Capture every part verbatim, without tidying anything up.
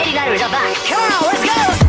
eighty-niners are back. Come on, let's go!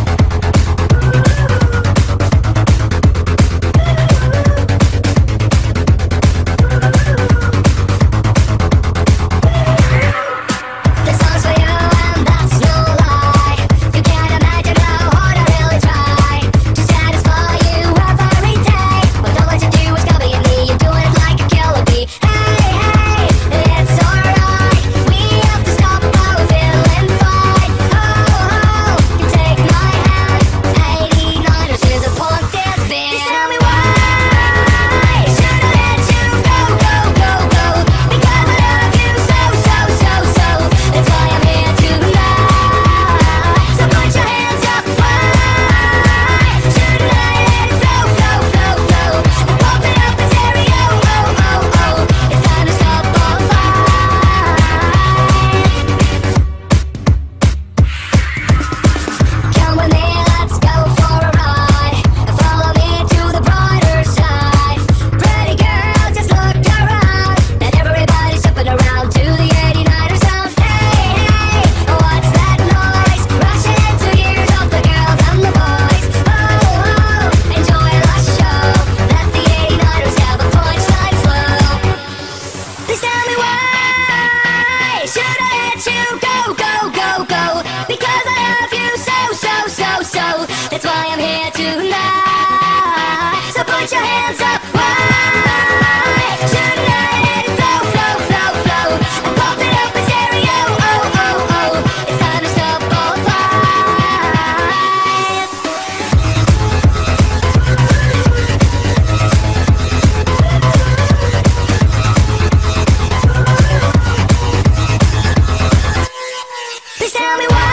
Put your hands up, why? Tonight it's flow, flow, flow, flow. And pump it up in stereo, oh, oh, oh. It's time to stop all fights. Please tell me why.